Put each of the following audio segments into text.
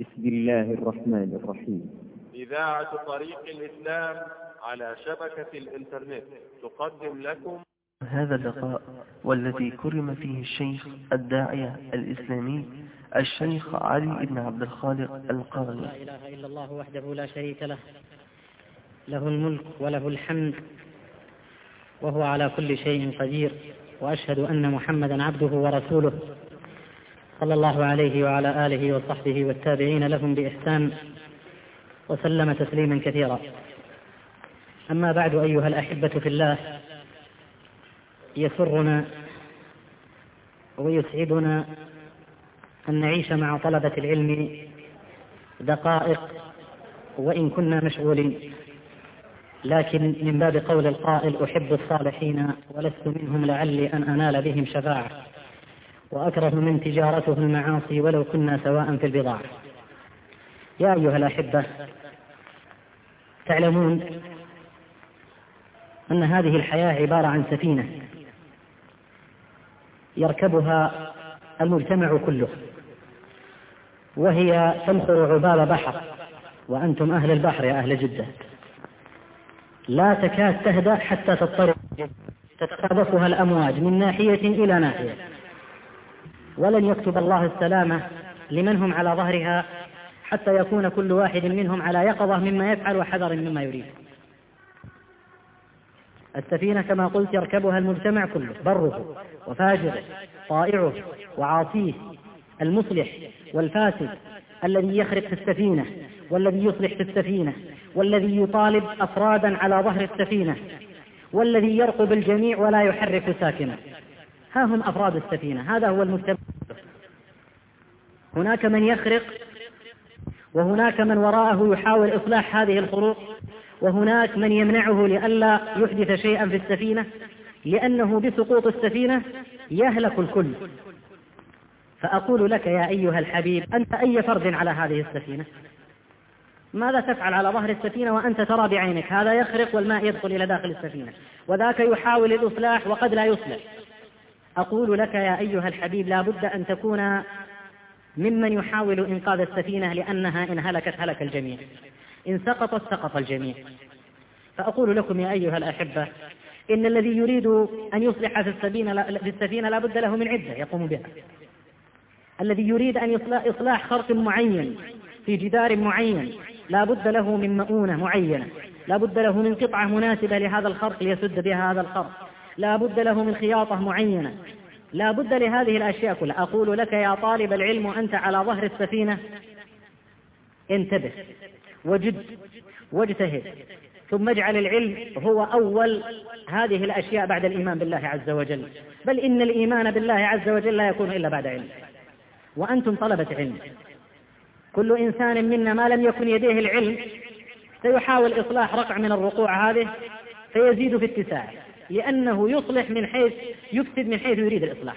بسم الله الرحمن الرحيم. إذاعة طريق الإسلام على شبكة الإنترنت تقدم لكم هذا اللقاء والذي كرم فيه الشيخ الداعية الإسلامي الشيخ علي بن عبد الخالق القاري. لا إله إلا الله وحده لا شريك له، له الملك وله الحمد وهو على كل شيء قدير، وأشهد أن محمدا عبده ورسوله صلى الله عليه وعلى آله وصحبه والتابعين لهم بإحسان وسلم تسليما كثيرا. أما بعد، أيها الأحبة في الله، يسرنا ويسعدنا أن نعيش مع طلبة العلم دقائق وإن كنا مشغولين، لكن من باب قول القائل: أحب الصالحين ولست منهم لعلي أن أنال بهم شفاعة، وأكره من تجارته المعاصي ولو كنا سواء في البضاعة. يا أيها الأحبة، تعلمون أن هذه الحياة عبارة عن سفينة يركبها المجتمع كله، وهي تمخر عباب بحر، وأنتم أهل البحر يا أهل جدة، لا تكاد تهدأ حتى تضطرب، تتقاذفها الأمواج من ناحية إلى ناحية، ولن يكتب الله السلامة لمن هم على ظهرها حتى يكون كل واحد منهم على يقظة مما يفعل وحذر مما يريد. السفينة كما قلت يركبها المجتمع كله، بره وفاجره، طائعه وعاصيه، المصلح والفاسد، الذي يخرق في السفينة والذي يصلح في السفينة، والذي يطالب أفرادا على ظهر السفينة، والذي يرقب الجميع ولا يحرك ساكنا. ها هم أفراد السفينة، هذا هو المجتمع. هناك من يخرق، وهناك من وراءه يحاول إصلاح هذه الخروق، وهناك من يمنعه لئلا يحدث شيئا في السفينة، لأنه بسقوط السفينة يهلك الكل. فأقول لك يا أيها الحبيب، أنت أي فرد على هذه السفينة؟ ماذا تفعل على ظهر السفينة وأنت ترى بعينك هذا يخرق والماء يدخل إلى داخل السفينة، وذاك يحاول الإصلاح وقد لا يصلح؟ أقول لك يا أيها الحبيب، لا بد أن تكون ممن يحاول إنقاذ السفينة، لأنها إن هلكت هلك الجميع، إن سقطت سقط الجميع. فأقول لكم يا أيها الأحبة، إن الذي يريد أن يصلح في السفينة لا بد له من عدة يقوم بها. الذي يريد أن إصلاح خرق معين في جدار معين لا بد له من مؤونة معينة، لا بد له من قطعة مناسبة لهذا الخرق ليسد بها هذا الخرق، لا بد له من خياطة معينة، لا بد لهذه الأشياء كلها. أقول لك يا طالب العلم وأنت على ظهر السفينة، انتبه وجد واجتهد، ثم اجعل العلم هو أول هذه الأشياء بعد الإيمان بالله عز وجل، بل إن الإيمان بالله عز وجل لا يكون إلا بعد علم. وأنتم طلبة علم، كل إنسان منا ما لم يكن يديه العلم سيحاول إصلاح رقع من الرقوع هذه فيزيد في اتساعه، لأنه يصلح من حيث يفسد من حيث يريد الإصلاح.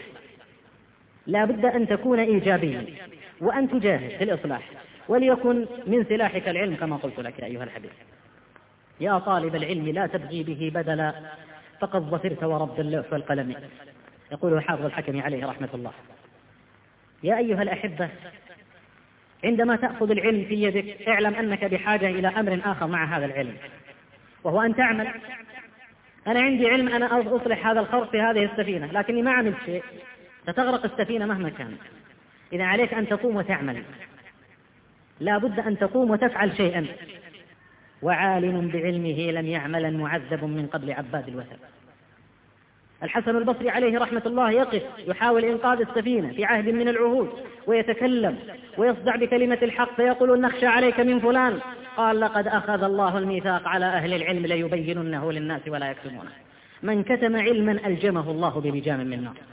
لا بد أن تكون إيجابيا وأن تجاهد في الإصلاح، وليكن من سلاحك العلم كما قلت لك يا أيها الحبيب. يا طالب العلم لا تبغي به بدلا، فقد ظفرت ورب اللوح والقلم، يقول حافظ الحكم عليه رحمة الله. يا أيها الأحبة، عندما تأخذ العلم في يدك اعلم أنك بحاجة إلى أمر آخر مع هذا العلم، وهو أن تعمل. أنا عندي علم أنا أصلح هذا الخرق في هذه السفينة، لكني ما عملت شيء، ستغرق السفينة مهما كانت. إذا عليك أن تقوم وتعمل، لا بد أن تقوم وتفعل شيئا. وعالم بعلمه لم يعمل معذب من قبل عباد الوثب. الحسن البصري عليه رحمة الله يقف يحاول إنقاذ السفينة في عهد من العهود، ويتكلم ويصدع بكلمة الحق، فيقول: نخشى عليك من فلان. قال: لقد أخذ الله الميثاق على أهل العلم ليبيننه للناس ولا يكتمونه. من كتم علما ألجمه الله بلجام من نار.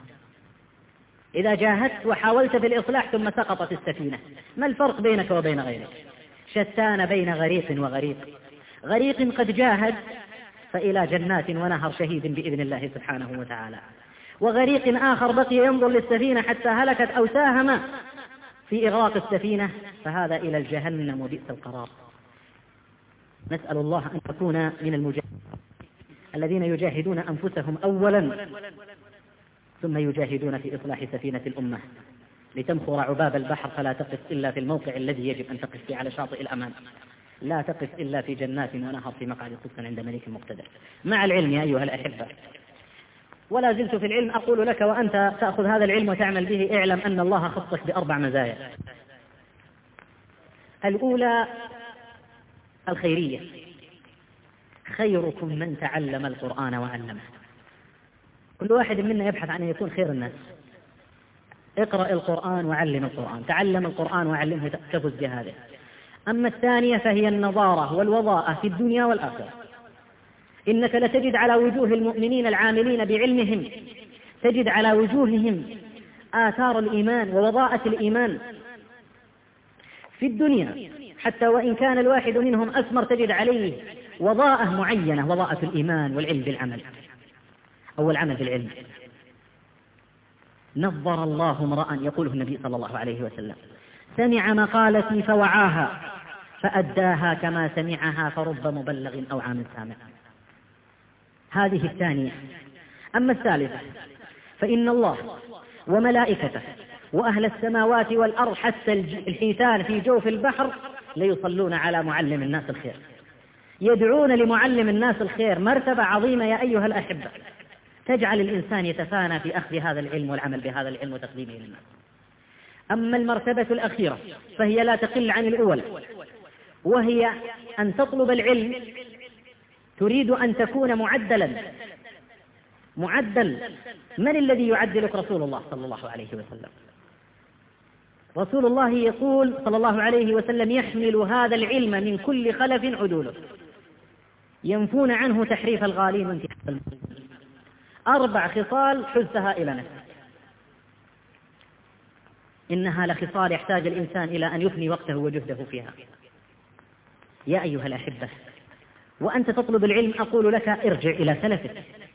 إذا جاهدت وحاولت في الإصلاح ثم سقطت السفينة، ما الفرق بينك وبين غيرك؟ شتان بين غريق وغريق. غريق قد جاهد فإلى جنات ونهر شهيد بإذن الله سبحانه وتعالى، وغريق آخر بقي ينظر للسفينة حتى هلكت أو ساهم في إغراق السفينة، فهذا إلى الجهنم وبئس القرار. نسأل الله أن نكون من المجاهدين الذين يجاهدون أنفسهم أولا ثم يجاهدون في إصلاح سفينة الأمة. لتمخر عباب البحر فلا تقف إلا في الموقع الذي يجب أن تقف فيه على شاطئ الأمان، لا تقف إلا في جنات ونهر في مقعد صدق عند ملك مقتدر. مع العلم يا أيها الأحبة، ولا زلت في العلم أقول لك وأنت تأخذ هذا العلم وتعمل به، اعلم أن الله خصك ب4 مزايا. الأولى الخيرية، خيركم من تعلم القرآن وعلمه. كل واحد منا يبحث عن أن يكون خير الناس. اقرأ القرآن وعلم القرآن، تعلم القرآن وعلمه تفز بهذا. أما الثانية فهي النظارة والوضاءة في الدنيا والآخرة. إنك لتجد على وجوه المؤمنين العاملين بعلمهم، تجد على وجوههم آثار الإيمان ووضاءة الإيمان في الدنيا، حتى وإن كان الواحد منهم أسمر تجد عليه وضاءة معينة، وضاءة الإيمان والعلم بالعمل أو العمل بالعلم. نظر الله امرأ، يقوله النبي صلى الله عليه وسلم، سمع مقالتي فوعاها فأداها كما سمعها فرب مبلغ أو عام سامع. هذه الثانية. أما الثالثة فإن الله وملائكته وأهل السماوات والأرض حتى الحيتان في جوف البحر ليصلون على معلم الناس الخير، يدعون لمعلم الناس الخير. مرتبة عظيمة يا أيها الأحبة، تجعل الإنسان يتفانى في أخذ هذا العلم والعمل بهذا العلم وتقديمه للناس. أما المرتبة الأخيرة فهي لا تقل عن الأولى، وهي أن تطلب العلم تريد أن تكون معدل. من الذي يعدلك؟ رسول الله صلى الله عليه وسلم. رسول الله يقول صلى الله عليه وسلم: يحمل هذا العلم من كل خلف عدوله، ينفون عنه تحريف الغالين وانتحاف المسلمين. 4 خصال حزتها إلى نفسك، إنها لخصال يحتاج الإنسان إلى أن يفني وقته وجهده فيها. يا أيها الأحبة، وأنت تطلب العلم أقول لك ارجع إلى سلفك،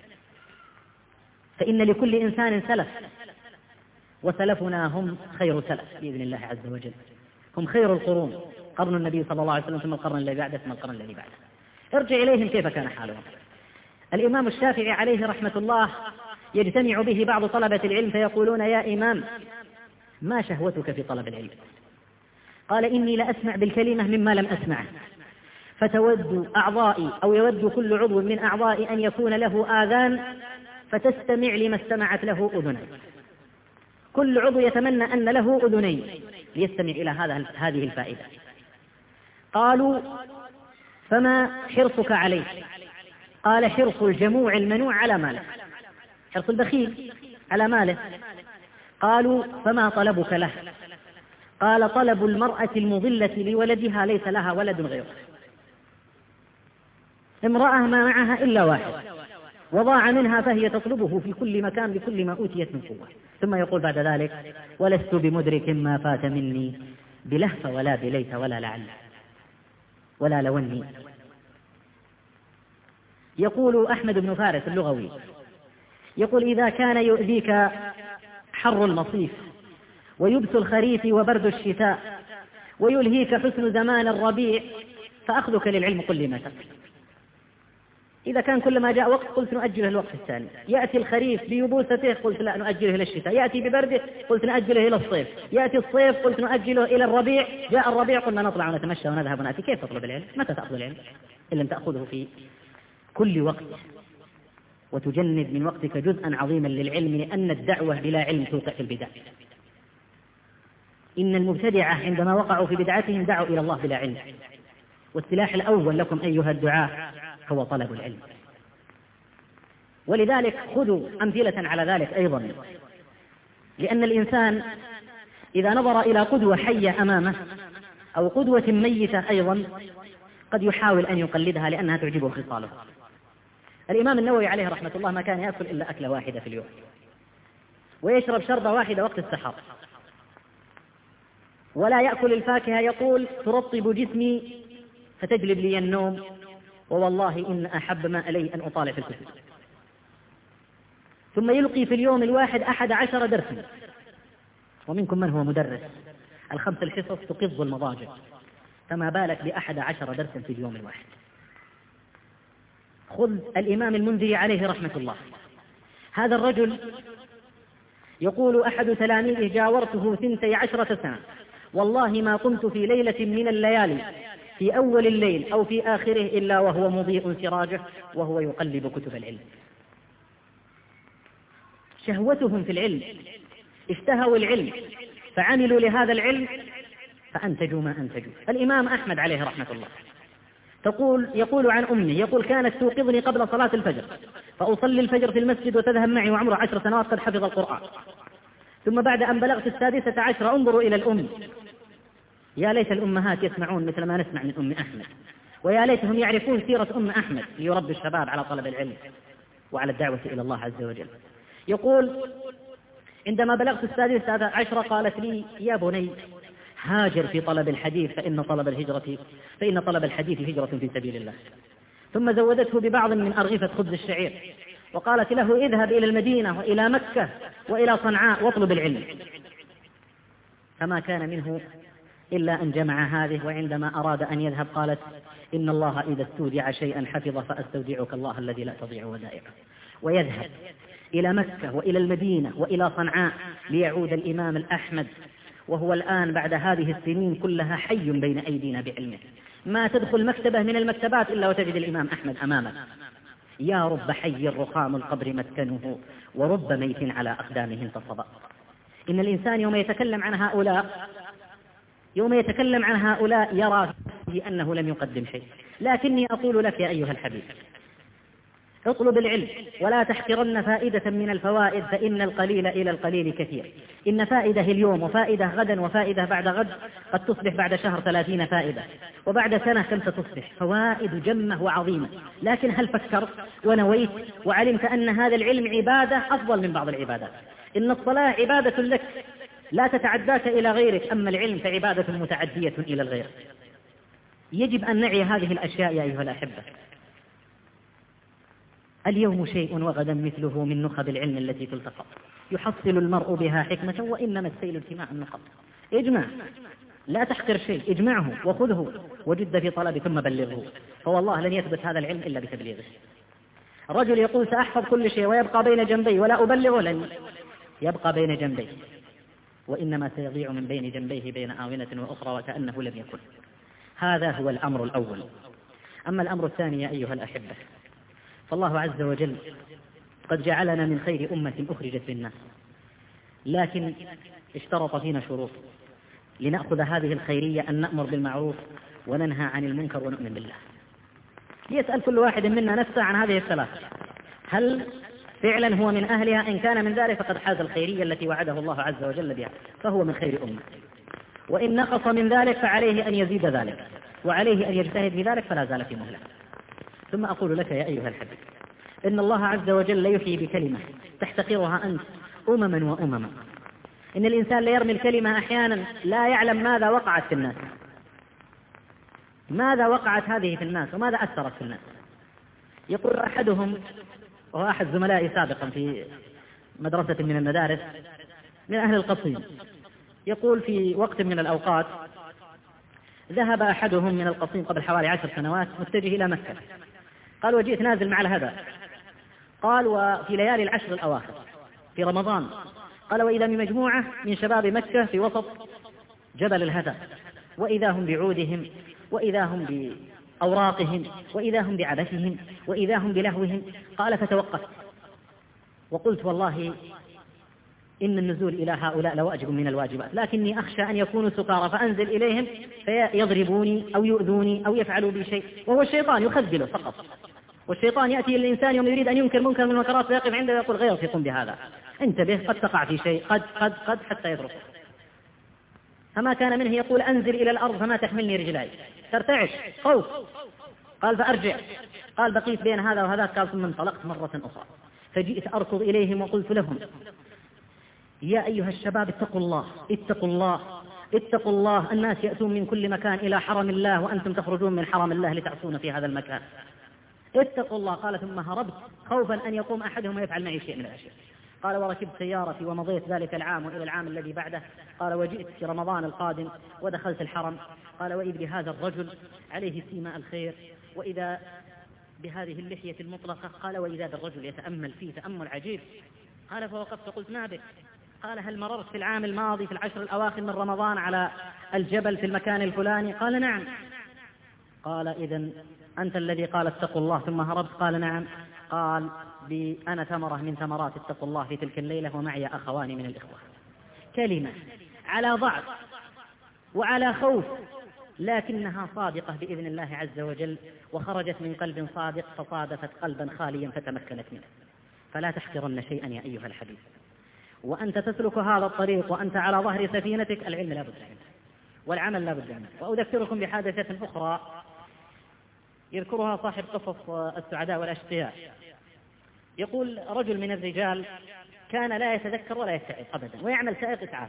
فإن لكل إنسان سلف، وسلفنا هم خير سلف بإذن الله عز وجل، هم خير القرون، قرن النبي صلى الله عليه وسلم ثم القرن الذي بعده ثم القرن الذي بعده. ارجع إليهم كيف كان حالهم. الإمام الشافعي عليه رحمة الله يجتمع به بعض طلبة العلم فيقولون: يا إمام، ما شهوتك في طلب العلم؟ قال: إني لأسمع بالكلمة مما لم أسمعه، فتود أعضائي أو يود كل عضو من أعضائي أن يكون له آذان فتستمع لما استمعت له أذنين. كل عضو يتمنى أن له أذنين ليستمع إلى هذه الفائدة. قالوا: فما حرصك عليه؟ قال: حرص الجموع المنوع على ماله، حرص البخيل على ماله. قالوا: فما طلبك له؟ قال: طلب المرأة المضلة لولدها ليس لها ولد غيره، امرأة ما معها إلا واحد وضاع منها فهي تطلبه في كل مكان بكل ما أوتيت من قوة. ثم يقول بعد ذلك: ولست بمدرك ما فات مني بلهف ولا بليت ولا لعل ولا لوني. يقول أحمد بن فارس اللغوي، يقول: إذا كان يؤذيك حر المصيف ويبس الخريف وبرد الشتاء ويلهيك حسن زمان الربيع فأخذك للعلم قل لما تقل. إذا كان كل ما جاء وقت قلت نؤجله الوقت الثاني، يأتي الخريف بيبوسته قلت لا نؤجله إلى الشتاء، يأتي ببرده قلت نؤجله إلى الصيف، يأتي الصيف قلت نؤجله إلى الربيع، جاء الربيع قلنا نطلع ونتمشى ونذهب ونأتي. كيف تطلب العلم؟ متى تأخذ العلم؟ إن لم تأخذه في كل وقت، وتجند من وقتك جزءا عظيما للعلم، لأن الدعوة بلا علم توقع في البدع. إن المبتدعة عندما وقعوا في بدعتهم دعوا إلى الله بلا علم، والسلاح الأول لكم أيها الدعاة هو طلب العلم. ولذلك خذوا أمثلة على ذلك أيضا، لأن الإنسان إذا نظر إلى قدوة حية أمامه أو قدوة ميتة أيضا قد يحاول أن يقلدها لأنها تعجبه خصاله. الإمام النووي عليه رحمة الله ما كان يأكل إلا أكلة واحدة في اليوم، ويشرب شربة واحدة وقت السحر، ولا يأكل الفاكهة، يقول: ترطب جسمي فتجلب لي النوم، ووالله إن أحب ما إلي أن أطالع في الكتب. ثم يلقي في اليوم الواحد 11 درسا، ومنكم من هو مدرس، 5 الحصص تقض المضاجع، فما بالك ب11 درسا في اليوم الواحد. خذ الإمام المنذري عليه رحمة الله، هذا الرجل يقول أحد تلاميذه: جاورته 12 سنة، والله ما قمت في ليلة من الليالي في أول الليل أو في آخره إلا وهو مضيء سراجه وهو يقلب كتب العلم. شهوتهم في العلم، اشتهوا العلم فعملوا لهذا العلم فأنتجوا ما أنتجوا. الإمام أحمد عليه رحمة الله يقول عن أمه، يقول: كانت توقظني قبل صلاة الفجر فأصلي الفجر في المسجد وتذهب معي وعمره 10 سنوات قد حفظ القرآن. ثم بعد أن بلغت 16 انظروا إلى الأم، يا ليت الأمهات يسمعون مثل ما نسمع من أم أحمد، ويا ليتهم يعرفون سيرة أم أحمد ليربي الشباب على طلب العلم وعلى الدعوة إلى الله عز وجل. يقول: عندما بلغت 16 قالت لي: يا بني هاجر في طلب الحديث فإن طلب الحديث هجرة في سبيل الله. ثم زودته ببعض من أرغفة خبز الشعير وقالت له: اذهب إلى المدينة وإلى مكة وإلى صنعاء واطلب العلم. فما كان منه إلا أن جمع هذه، وعندما أراد أن يذهب قالت: إن الله إذا استودع شيئا حفظ فأستودعك الله الذي لا تضيع ودائعه. ويذهب إلى مكة وإلى المدينة وإلى صنعاء ليعود الإمام الأحمد، وهو الآن بعد هذه السنين كلها حي بين أيدينا بعلمه. ما تدخل مكتبة من المكتبات إلا وتجد الإمام أحمد أمامك. يا رب حي رخام القبر مسكنه ورب ميت على أقدامه انتصب. إن الإنسان يوم يتكلم عن هؤلاء يرى أنه لم يقدم شيء. لكني أقول لك يا أيها الحبيب: اطلب العلم ولا تحقرن فائدة من الفوائد، فإن القليل إلى القليل كثير. إن فائدة اليوم وفائدة غدا وفائدة بعد غد قد تصبح بعد شهر 30 فائدة، وبعد سنة كم ستصبح؟ فوائد جمة وعظيمة. لكن هل فكرت ونويت وعلمت أن هذا العلم عبادة أفضل من بعض العبادات؟ إن الصلاة عبادة لك لا تتعداك إلى غيرك، أما العلم فعبادة متعدية إلى الغير. يجب أن نعي هذه الأشياء يا أيها الأحبة. اليوم شيء وغدا مثله من نخب العلم التي تلتقط، يحصل المرء بها حكمة وإنما السيل اجتماع النخب. اجمع، لا تحقر شيء، اجمعه وخذه وجد في طلب ثم بلغه، فوالله لن يثبت هذا العلم إلا بتبليغه. الرجل يقول: سأحفظ كل شيء ويبقى بين جنبي ولا أبلغه، لن يبقى بين جنبي، وإنما سيضيع من بين جنبيه بين آونة وأخرى وكأنه لم يكن. هذا هو الأمر الأول. أما الأمر الثاني يا أيها الأحبة، فالله عز وجل قد جعلنا من خير أمة أخرجت للناس، لكن اشترط فينا شروط لنأخذ هذه الخيرية: أن نأمر بالمعروف وننهى عن المنكر ونؤمن بالله. يسأل كل واحد منا نفسه عن هذه الثلاث، هل فعلا هو من أهلها؟ إن كان من ذلك فقد حاز الخيرية التي وعده الله عز وجل بها، فهو من خير أمة. وإن نقص من ذلك فعليه أن يزيد ذلك، وعليه أن يجتهد في ذلك فلا زال في مهلة. ثم أقول لك يا أيها الحبيب: إن الله عز وجل يحيي بكلمة تحتقرها أنت أمما وأمما. إن الإنسان ليرمي الكلمة أحيانا لا يعلم ماذا وقعت في الناس، ماذا وقعت هذه في الناس وماذا أثرت في الناس. يقول أحدهم، وهو أحد زملائي سابقا في مدرسة من المدارس من أهل القصيم، يقول: في وقت من الأوقات ذهب أحدهم من القصيم قبل حوالي 10 سنوات متجه إلى مكة. قال: وجئت نازل مع الهدى. قال: وفي ليالي العشر الأواخر في رمضان. قال: وإذا بمجموعة من شباب مكة في وسط جبل الهدى، وإذا هم بعودهم، وإذا هم بأوراقهم، وإذا هم بعبثهم، وإذا هم بلهوهم. قال: فتوقفت وقلت: والله إن النزول إلى هؤلاء لواجب من الواجبات، لكني أخشى أن يكونوا سكارى فأنزل إليهم فيضربوني أو يؤذوني أو يفعلوا بي شيء. وهو الشيطان يخذله فقط، والشيطان يأتي للإنسان يوم يريد أن ينكر منكر من المنكرات ويقف عنده ويقول: غير يقوم بهذا، انتبه قد تقع في شيء، قد حتى يضرب. فما كان منه يقول: أنزل إلى الأرض فما تحملني رجلاي، ترتعش خوف. قال: فأرجع. قال: بقيت بين هذا وهذا. قال: ثم انطلقت مرة أخرى فجئت أركض إليهم وقلت لهم: يا أيها الشباب اتقوا الله، اتقوا الله، اتقوا الله. الناس يأتون من كل مكان إلى حرم الله وأنتم تخرجون من حرم الله لتعصون في هذا المكان، اتقوا الله. قال: ثم هربت خوفا أن يقوم أحدهم ويفعل معي شيء من الأشياء. قال: وركبت سيارتي ومضيت ذلك العام وإلى العام الذي بعده. قال: وجئت في رمضان القادم ودخلت الحرم. قال: وإذ بهذا الرجل عليه سيماء الخير، وإذا بهذه اللحية المطلقة. قال: وإذا بالرجل يتأمل فيه تأمل عجيب. قال: فوقفت قلت: ما بك؟ قال هل مررت في العام الماضي في العشر الأواخر من رمضان على الجبل في المكان الفلاني؟ قال نعم. قال إذن أنت الذي قال اتقوا الله ثم هربت؟ قال نعم. قال أنا ثمرة من ثمرات اتقوا الله في تلك الليلة ومعي أخوان من الإخوة. كلمة على ضعف وعلى خوف، لكنها صادقة بإذن الله عز وجل، وخرجت من قلب صادق فصادفت قلبا خاليا فتمكنت منه. فلا تحقرن شيئا يا أيها الحبيب، وأنت تسلك هذا الطريق وأنت على ظهر سفينتك، العلم لا بد منه والعمل لا بد منه. وأذكركم بحادثة أخرى يذكرها صاحب قصص السعداء والأشقياء. يقول رجل من الرجال كان لا يتذكر ولا يستعد أبدا ويعمل سائق إسعاف.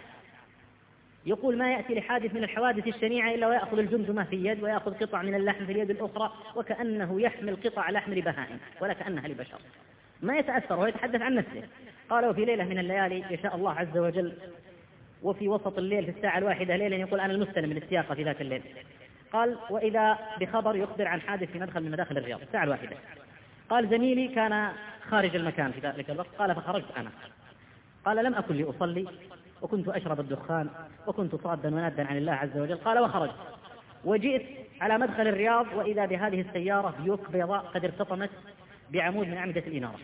يقول ما يأتي لحادث من الحوادث الشنيعة إلا ويأخذ الجمجمة في يد ويأخذ قطع من اللحم في اليد الأخرى، وكأنه يحمل قطع لحم لبهائم ولا كأنها لبشر، ما يتأثر ويتحدث عن نفسه. قال وفي ليلة من الليالي يشاء الله عز وجل وفي وسط الليل في الساعة 1 ليلا يقول أنا المستلم للسياقة في ذاك الليل. قال وإذا بخبر يخبر عن حادث في مدخل من مداخل الرياض الساعة 1. قال زميلي كان خارج المكان في ذلك الوقت. قال فخرجت أنا. قال لم أكن لأصلي وكنت أشرب الدخان وكنت صادا ونادا عن الله عز وجل. قال وخرجت وجئت على مدخل الرياض وإذا بهذه السيارة بيوك بيضاء قد ارتطمت بعمود من أعمدة الإنارة.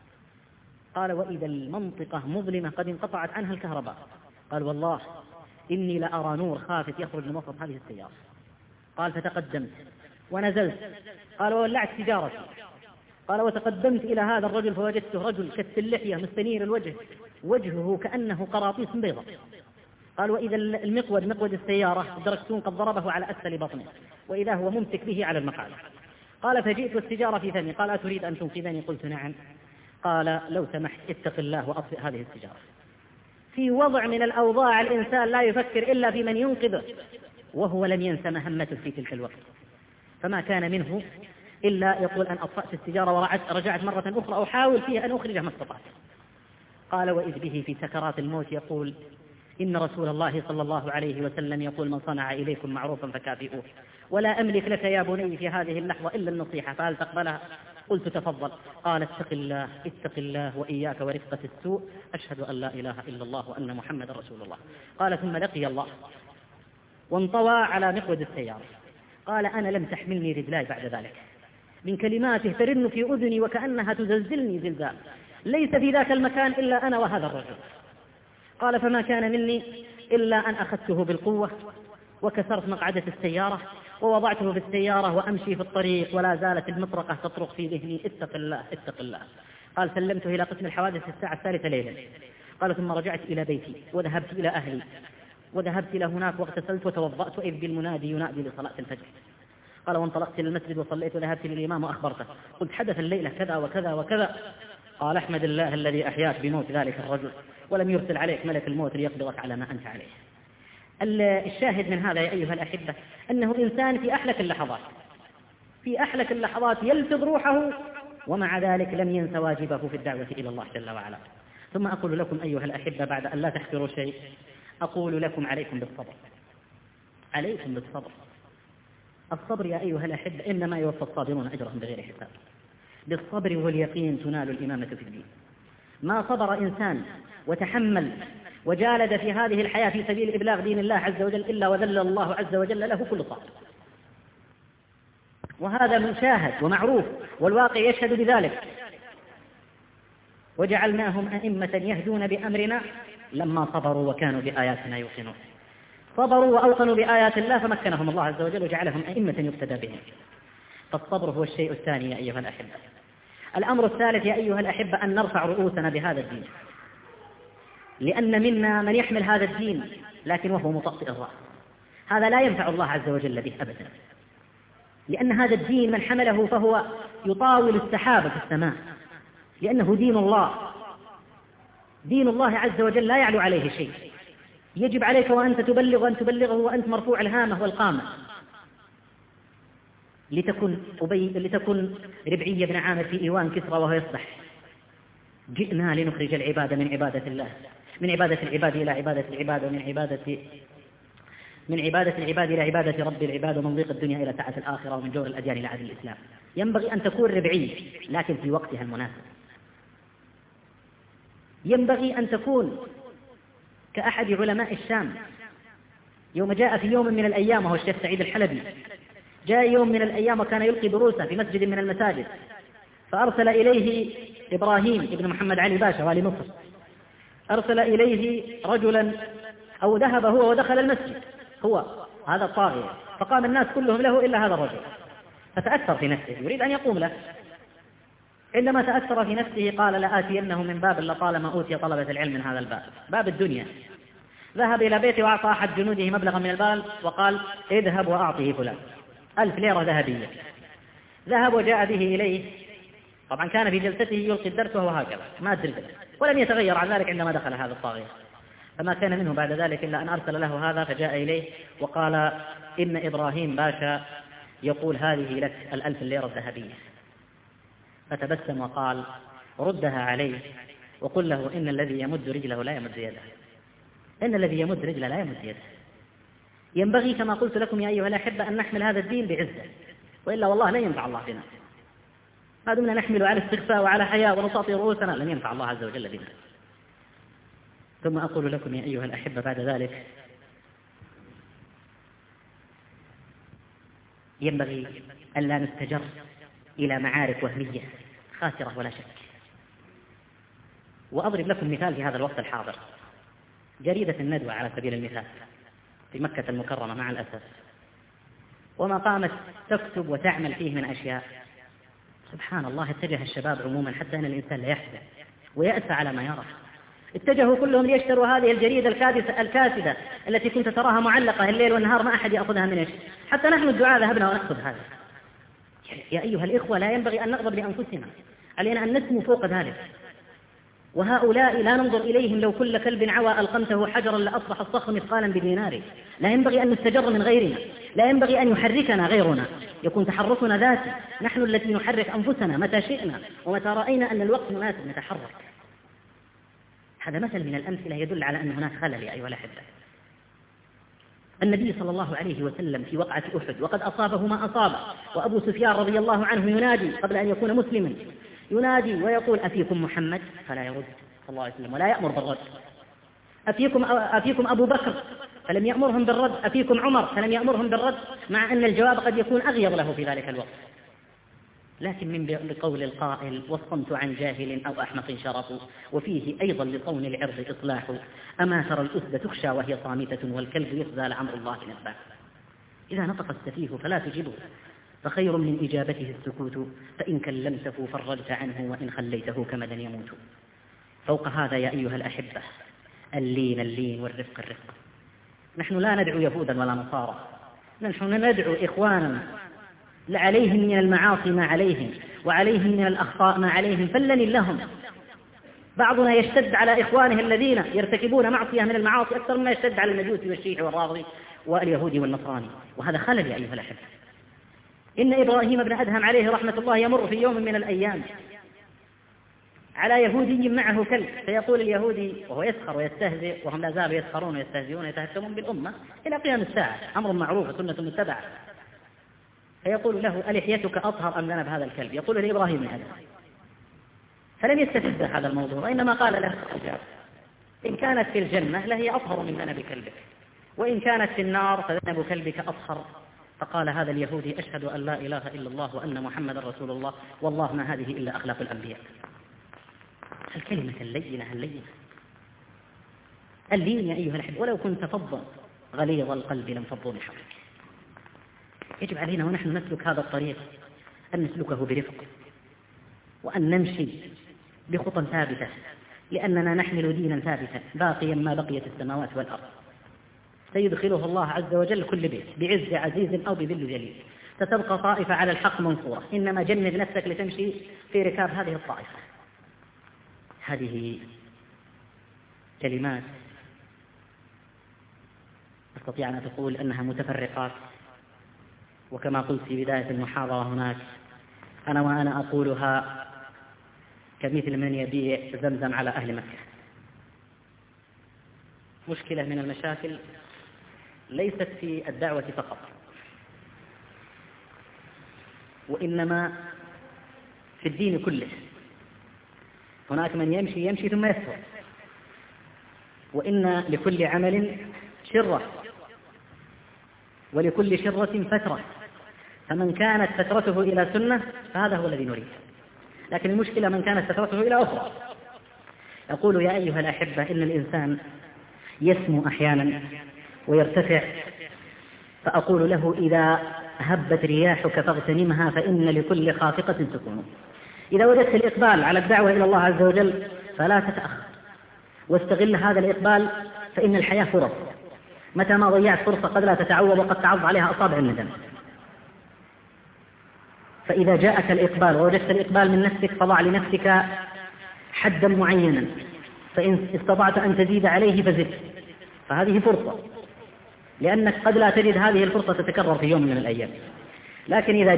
قال وإذا المنطقة مظلمة قد انقطعت عنها الكهرباء. قال والله إني لأرى نور خافت يخرج من وسط هذه السيارة. قال فتقدمت ونزلت. قال وولعت سيجارتي. قال وتقدمت إلى هذا الرجل فوجدته رجل كث اللحية مستنير الوجه، وجهه كأنه قراطيس بيضاء. قال وإذا المقود مقود السيارة الدركسون قد ضربه على أسفل بطنه وإذا هو ممسك به على المقعد. قال فجئت والسيجارة في فمي. قال أتريد أن تنقذني؟ قلت نعم. قال لو سمحت اتق الله وأطفئ هذه السيجارة. في وضع من الأوضاع الإنسان لا يفكر إلا في من ينقذه، وهو لم ينس مهمته في تلك الوقت، فما كان منه إلا يقول أن أطفأت السيجارة ورجعت مرة أخرى أحاول فيها أن أخرجه ما استطعت. قال وإذ به في سكرات الموت يقول إن رسول الله صلى الله عليه وسلم يقول من صنع إليكم معروفا فكافئوه ولا أملك لك يا بني في هذه اللحظة إلا النصيحة فهل تقبلها؟ قلت تفضل. قال اتق الله اتق الله وإياك ورفقة السوء، أشهد أن لا إله إلا الله وأن محمد رسول الله. قال ثم لقي الله وانطوى على مقود السيارة. قال أنا لم تحملني رجلاي بعد ذلك، من كلماته ترن في أذني وكأنها تزلزلني زلزال، ليس في ذاك المكان إلا أنا وهذا الرجل. قال فما كان مني إلا أن أخذته بالقوة وكسرت مقعدة السيارة ووضعته بالسيارة وأمشي في الطريق ولا زالت المطرقة تطرق في ذهني اتق الله اتق الله. قال سلمته إلى قسم الحوادث الساعة 3 ليلا. قال ثم رجعت إلى بيتي وذهبت إلى أهلي وذهبت إلى هناك واغتسلت وتوضأت إذ بالمنادي ينادي لصلاة الفجر. قال وانطلقت إلى المسجد وصليت وذهبت للإمام وأخبرته قلت حدث الليلة كذا وكذا وكذا. قال احمد الله الذي أحياك بموت ذلك الرجل ولم يرسل عليك ملك الموت ليقبضك على ما أنت عليه. الشاهد من هذا يا أيها الأحبة أنه إنسان في أحلك اللحظات يلفظ روحه ومع ذلك لم ينس واجبه في الدعوة إلى الله جل وعلا. ثم أقول لكم أيها الأحبة بعد أن لا تحقروا شيء، أقول لكم عليكم بالصبر، عليكم بالصبر. الصبر يا أيها الأحبة إنما يوفى الصابرون أجرهم بغير حساب. بالصبر واليقين تنال الإمامة في الدين. ما صبر إنسان وتحمل وجالد في هذه الحياة في سبيل إبلاغ دين الله عز وجل إلا وذل الله عز وجل له كل صبر، وهذا مشاهد ومعروف والواقع يشهد بذلك. وجعلناهم أئمة يهدون بأمرنا لما صبروا وكانوا بآياتنا يوقنون. صبروا وأوقنوا بآيات الله فمكنهم الله عز وجل وجعلهم أئمة يقتدى بهم. فالصبر هو الشيء الثاني يا أيها الأحبة. الأمر الثالث يا أيها الأحبة أن نرفع رؤوسنا بهذا الدين، لأن منا من يحمل هذا الدين لكن وهو مطأطئ الرأس، هذا لا ينفع الله عز وجل به أبدا، لأن هذا الدين من حمله فهو يطاول السحاب في السماء، لأنه دين الله، دين الله عز وجل لا يعلو عليه شيء. يجب عليك وأنت تبلغ أن تبلغه وأنت مرفوع الهامة والقامة. لتكن ربعي بن عامر في إيوان كسرى وهو يصبح جئنا لنخرج العباد من عبادة الله، من عبادة العباد إلى عبادة العباد، ومن عبادة العباد إلى عبادة رب العباد، ومن ضيق الدنيا إلى سعة الآخرة، ومن جور الأديان إلى عدل الإسلام. ينبغي أن تكون ربعي لكن في وقتها المناسب. ينبغي أن تكون كأحد علماء الشام يوم جاء في يوم من الأيام، وهو الشيخ سعيد الحلبي، جاء يوم من الأيام وكان يلقي دروسا في مسجد من المساجد، فأرسل إليه إبراهيم ابن محمد علي باشا والي مصر، أرسل إليه رجلا أو ذهب هو ودخل المسجد، هو هذا الطاغية، فقام الناس كلهم له إلا هذا الرجل، فتأثر في نفسه يريد أن يقوم له. عندما تأثر في نفسه قال لآتينه من باب لطالما أوتي طلبة العلم من هذا الباب، باب الدنيا. ذهب إلى بيته وأعطى أحد جنوده مبلغا من المال وقال اذهب وأعطه فلان 1000 ليرة ذهبية. ذهب وجاء به إليه، طبعا كان في جلسته يلقي الدرس وهو هكذا ما أدري، ولم يتغير عن ذلك عندما دخل هذا الطاغية، فما كان منه بعد ذلك إلا أن أرسل له هذا، فجاء إليه وقال إن إبراهيم باشا يقول هذه لك 1000 ليرة الذهبية. فتبسم وقال ردها عليه وقل له إن الذي يمد رجله لا يمد يده، إن الذي يمد رجله لا يمد يده. ينبغي كما قلت لكم يا أيها الأحبة أن نحمل هذا الدين بعزة، وإلا والله لا ينفع الله بنا. ما دمنا نحمل على استخفاء وعلى حياء ونساطي رؤوسنا لن ينفع الله عز وجل بنا. ثم أقول لكم يا أيها الأحبة بعد ذلك ينبغي أن لا نستجر إلى معارك وهمية خاسرة ولا شك. وأضرب لكم مثال في هذا الوقت الحاضر، جريدة الندوة على سبيل المثال في مكة المكرمة مع الأسف، وما قامت تكتب وتعمل فيه من أشياء، سبحان الله اتجه الشباب عموما حتى أن الإنسان لا يحزن ويأسى على ما يرى. اتجهوا كلهم ليشتروا هذه الجريدة الكاسدة التي كنت تراها معلقة الليل والنهار ما أحد يأخذها من حتى نحن الدعاء ذهبنا ونأخذ هذا. يا أيها الإخوة لا ينبغي أن نغضب لأنفسنا، علينا أن نسمو فوق ذلك. وهؤلاء لا ننظر إليهم لو كل كلب عوى ألقمته حجرا لأصبح الصخر مثقالا بدينار. لا ينبغي أن نستجر من غيرنا، لا ينبغي أن يحركنا غيرنا، يكون تحركنا ذاتي، نحن التي نحرك أنفسنا متى شئنا ومتى رأينا أن الوقت مناسب نتحرك. هذا مثل من الأمثلة يدل على أن هناك خلل يا أيها الأحبة. النبي صلى الله عليه وسلم في وقعة أحد وقد أصابه ما أصابه، وأبو سفيان رضي الله عنه ينادي قبل أن يكون مسلما، ينادي ويقول أفيكم محمد؟ فلا يرد صلى الله عليه وسلم ولا يأمر بالرد. أفيكم أبو بكر؟ فلم يأمرهم بالرد. أفيكم عمر؟ فلم يأمرهم بالرد، مع أن الجواب قد يكون أغير له في ذلك الوقت. لكن من قول القائل والصمت عن جاهل أو أحمق شرف، وفيه أيضا لصون العرض إصلاح، أما ترى الأسد تخشى وهي صامتة والكلب يخزى لأمر الله نباه. إذا نطق السفيه فلا تجبه، فخير من إجابته السكوت، فإن كلمته فرجت عنه وإن خليته كمدا يموت. فوق هذا يا أيها الأحبة اللين اللين والرفق الرفق. نحن لا ندعو يهودا ولا نصارى، نحن ندعو إخواننا لعليهم من المعاصي ما عليهم وعليهم من الأخطاء ما عليهم، فلن لهم. بعضنا يشتد على إخوانه الذين يرتكبون معصية من المعاصي أكثر مما يشتد على المجوسي والشيعي والرافضي واليهودي والنصراني، وهذا خلل يا أيها الأحبة. إن إبراهيم بن أدهم عليه رحمة الله يمر في يوم من الأيام على يهودي معه كلب، فيقول اليهودي وهو يسخر ويستهزئ، وهم لا زالوا يسخرون ويستهزئون ويتهكمون بالأمة إلى قيام الساعة، أمر معروف وسنة متبعة، فيقول له ألحيتك أطهر أم ذنب هذا الكلب؟ يقول لإبراهيم بن أدهم، فلم يستفز هذا الموضوع، وإنما قال له إن كانت في الجنة لهي أطهر من ذنب كلبك، وإن كانت في النار فذنب كلبك أطهر. فقال هذا اليهودي أشهد أن لا إله إلا الله وأن محمد رسول الله، والله ما هذه إلا أخلاق الأنبياء. الكلمة اللينة اللين يا أيها الأحبة، ولو كنت فظا غليظ القلب لانفضوا من حولك. يجب علينا ونحن نسلك هذا الطريق أن نسلكه برفق، وأن نمشي بخطى ثابتة، لأننا نحمل دينا ثابتا باقيا ما بقيت السماوات والأرض، سيدخله الله عز وجل كل بيت بعز عزيز أو بذل جليل. ستبقى طائفة على الحق منصورة، إنما جند نفسك لتمشي في ركاب هذه الطائفة. هذه كلمات أستطيع أن أقول أنها متفرقات، وكما قلت في بداية المحاضرة هناك أنا أقولها كمثل من يبيع زمزم على أهل مكة. مشكلة من المشاكل ليست في الدعوة فقط، وإنما في الدين كله. هناك من يمشي ثم يسهر، وإن لكل عمل شرة، ولكل شرة فترة، فمن كانت فترته إلى سنة فهذا هو الذي نريد. لكن المشكلة من كانت فترته إلى أخرى. يقول: يا أيها الأحبة، إن الإنسان يسمو أحيانا ويرتفع، فأقول له: إذا هبت رياحك فاغتنمها، فإن لكل خافقة سكون. إذا وجدت الإقبال على الدعوة إلى الله عز وجل فلا تتأخر، واستغل هذا الإقبال، فإن الحياة فرص، متى ما ضيعت فرصة قد لا تتعوض وقد تعض عليها أصابع الندم. فإذا جاءك الإقبال ووجدت الإقبال من نفسك فضع لنفسك حدا معينا، فإن استطعت أن تزيد عليه فزد، فهذه فرصة، لأنك قد لا تجد هذه الفرصة تتكرر في يوم من الأيام. لكن إذا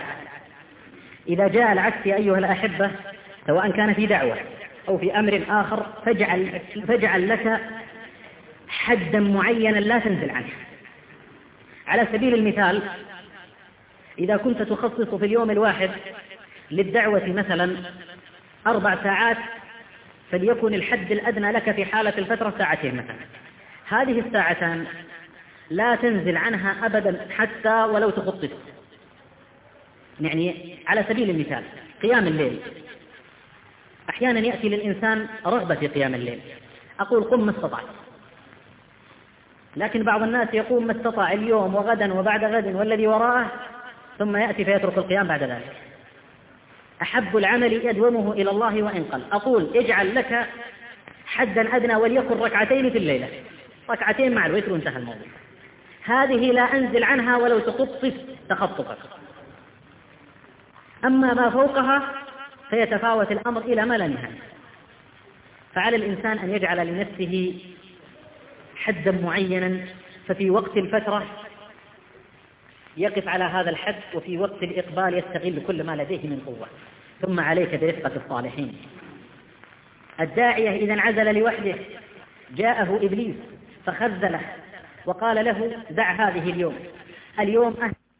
جاء العكس يا أيها الأحبة، سواء كان في دعوة أو في أمر آخر، فاجعل لك حدا معينا لا تنزل عنه. على سبيل المثال، إذا كنت تخصص في اليوم الواحد للدعوة مثلا 4 ساعات، فليكن الحد الأدنى لك في حالة الفترة 2 ساعات مثلا. هذه الساعتان لا تنزل عنها أبدا حتى ولو تخطط. يعني على سبيل المثال قيام الليل، أحيانا يأتي للإنسان رغبة في قيام الليل، أقول: قم ما استطعت. لكن بعض الناس يقوم ما استطاع اليوم وغدا وبعد غد والذي وراءه، ثم يأتي فيترك القيام بعد ذلك. أحب العمل يدومه إلى الله وإن قل. أقول: اجعل لك حدا أدنى وليكن 2 ركعتين في الليلة، 2 ركعتين مع الوتر وانتهى الموضوع. هذه لا أنزل عنها ولو تخطف تخطفك. أما ما فوقها فيتفاوت الأمر إلى ما لا نهاية. فعلى الإنسان أن يجعل لنفسه حدا معينا، ففي وقت الفترة يقف على هذا الحد، وفي وقت الإقبال يستغل كل ما لديه من قوة. ثم عليك برفقة الصالحين. الداعية إذا انعزل لوحده جاءه إبليس فخذله وقال له: دع هذه اليوم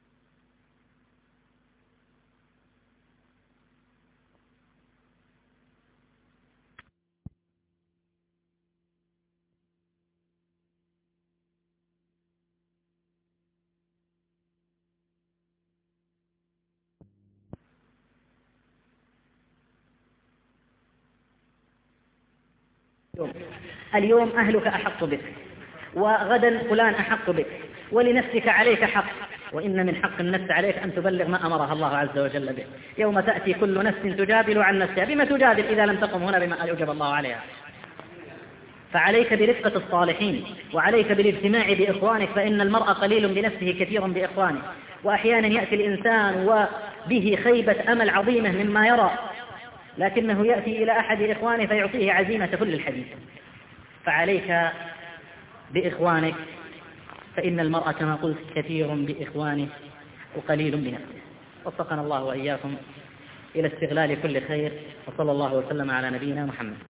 اليوم أهلك أحق بك، وغدا فلان أحق بك، ولنفسك عليك حق، وإن من حق النفس عليك أن تبلغ ما أمرها الله عز وجل به. يوم تأتي كل نفس تجادل عن نفسها. بما تجادل إذا لم تقم هنا بما أوجب الله عليها؟ فعليك برفقة الصالحين، وعليك بالاجتماع بإخوانك، فإن المرء قليل بنفسه كثير بإخوانه. وأحيانا يأتي الإنسان وبه خيبة أمل عظيمة مما يرى، لكنه يأتي إلى أحد إخوانه فيعطيه عزيمة كل الحديث. فعليك بإخوانك، فإن المرء كما قلت كثير بإخوانه وقليل بنفسه. وفقنا الله وإياكم إلى استغلال كل خير، وصلى الله وسلم على نبينا محمد.